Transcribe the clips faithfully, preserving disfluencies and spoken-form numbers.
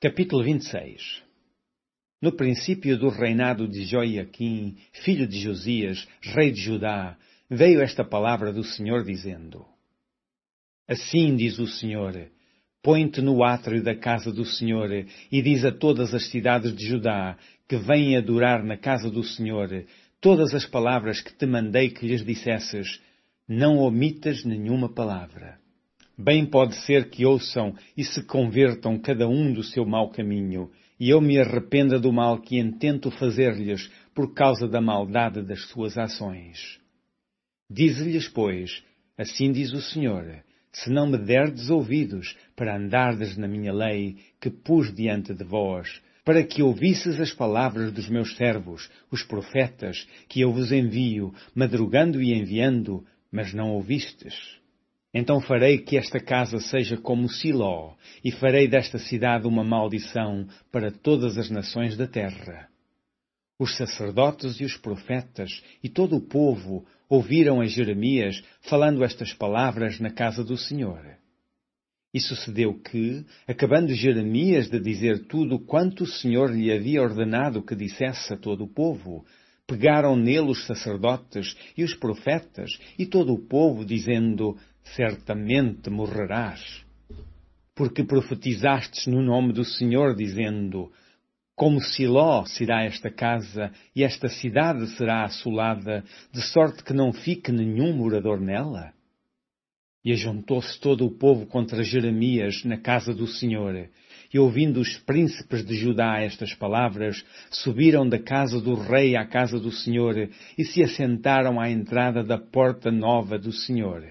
Capítulo vinte e seis. No princípio do reinado de Joiaquim, filho de Josias, rei de Judá, veio esta palavra do Senhor dizendo: Assim diz o Senhor: põe-te no átrio da casa do Senhor e diz a todas as cidades de Judá que vêm adorar na casa do Senhor todas as palavras que te mandei que lhes dissesses, não omitas nenhuma palavra. Bem pode ser que ouçam e se convertam cada um do seu mau caminho, e eu me arrependa do mal que intento fazer-lhes por causa da maldade das suas ações. Dize-lhes, pois, assim diz o Senhor, se não me derdes ouvidos para andardes na minha lei que pus diante de vós, para que ouvisses as palavras dos meus servos, os profetas, que eu vos envio, madrugando e enviando, mas não ouvistes. Então farei que esta casa seja como Siló, e farei desta cidade uma maldição para todas as nações da terra. Os sacerdotes e os profetas e todo o povo ouviram a Jeremias falando estas palavras na casa do Senhor. E sucedeu que, acabando Jeremias de dizer tudo quanto o Senhor lhe havia ordenado que dissesse a todo o povo, pegaram nele os sacerdotes e os profetas e todo o povo, dizendo: certamente morrerás. Porque profetizastes no nome do Senhor, dizendo: como Siló será esta casa, e esta cidade será assolada, de sorte que não fique nenhum morador nela? E ajuntou-se todo o povo contra Jeremias na casa do Senhor, e ouvindo os príncipes de Judá estas palavras, subiram da casa do rei à casa do Senhor, e se assentaram à entrada da porta nova do Senhor.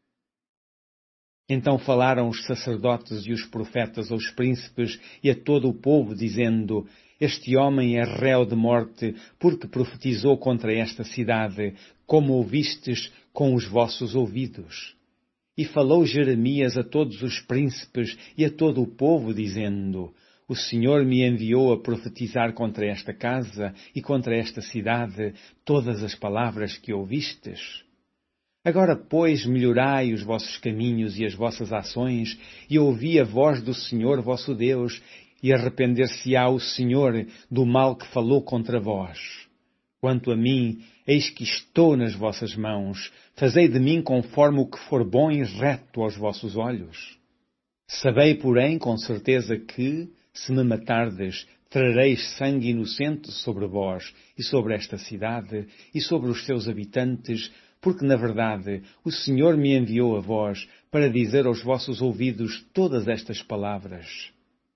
Então falaram os sacerdotes e os profetas aos príncipes e a todo o povo, dizendo: este homem é réu de morte, porque profetizou contra esta cidade, como ouvistes com os vossos ouvidos. E falou Jeremias a todos os príncipes e a todo o povo, dizendo: o Senhor me enviou a profetizar contra esta casa e contra esta cidade todas as palavras que ouvistes. Agora, pois, melhorai os vossos caminhos e as vossas ações, e ouvi a voz do Senhor vosso Deus, e arrepender-se-á o Senhor do mal que falou contra vós. Quanto a mim, eis que estou nas vossas mãos, fazei de mim conforme o que for bom e reto aos vossos olhos. Sabei, porém, com certeza que, se me matardes, trareis sangue inocente sobre vós e sobre esta cidade e sobre os seus habitantes, porque, na verdade, o Senhor me enviou a vós para dizer aos vossos ouvidos todas estas palavras.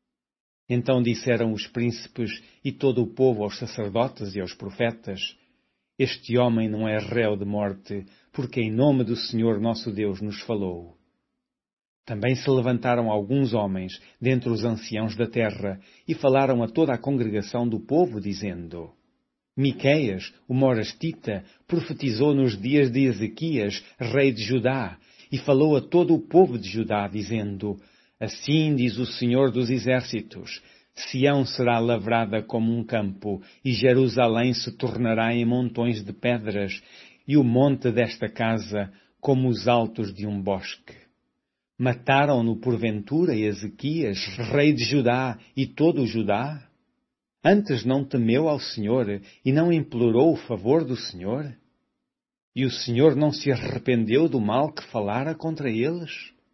Então disseram os príncipes e todo o povo aos sacerdotes e aos profetas: este homem não é réu de morte, porque em nome do Senhor nosso Deus nos falou. Também se levantaram alguns homens dentre os anciãos da terra e falaram a toda a congregação do povo, dizendo: Miqueias, o morastita, profetizou nos dias de Ezequias, rei de Judá, e falou a todo o povo de Judá, dizendo: assim diz o Senhor dos exércitos, Sião será lavrada como um campo, e Jerusalém se tornará em montões de pedras, e o monte desta casa como os altos de um bosque. Mataram-no porventura Ezequias, rei de Judá, e todo o Judá? Antes não temeu ao Senhor e não implorou o favor do Senhor? E o Senhor não se arrependeu do mal que falara contra eles?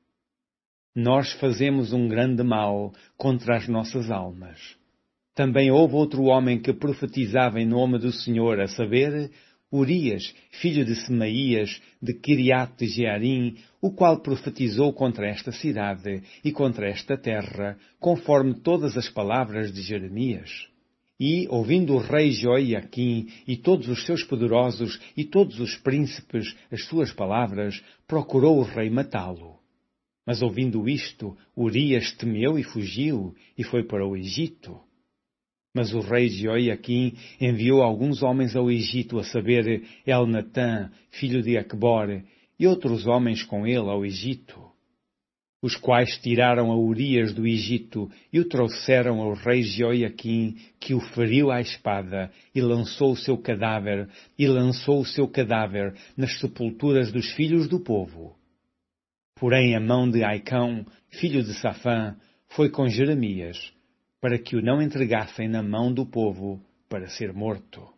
Nós fazemos um grande mal contra as nossas almas. Também houve outro homem que profetizava em nome do Senhor, a saber, Urias, filho de Semaías, de Quiriate-Jearim, o qual profetizou contra esta cidade e contra esta terra, conforme todas as palavras de Jeremias. E, ouvindo o rei Joiaquim e todos os seus poderosos e todos os príncipes as suas palavras, procurou o rei matá-lo. Mas ouvindo isto, Urias temeu e fugiu, e foi para o Egito. Mas o rei Joiaquim enviou alguns homens ao Egito, a saber, Elnatã, filho de Acbor, e outros homens com ele ao Egito, os quais tiraram a Urias do Egito e o trouxeram ao rei Joiaquim, que o feriu à espada, e lançou o seu cadáver, e lançou o seu cadáver nas sepulturas dos filhos do povo. Porém a mão de Aicão, filho de Safã, foi com Jeremias, para que o não entregassem na mão do povo para ser morto.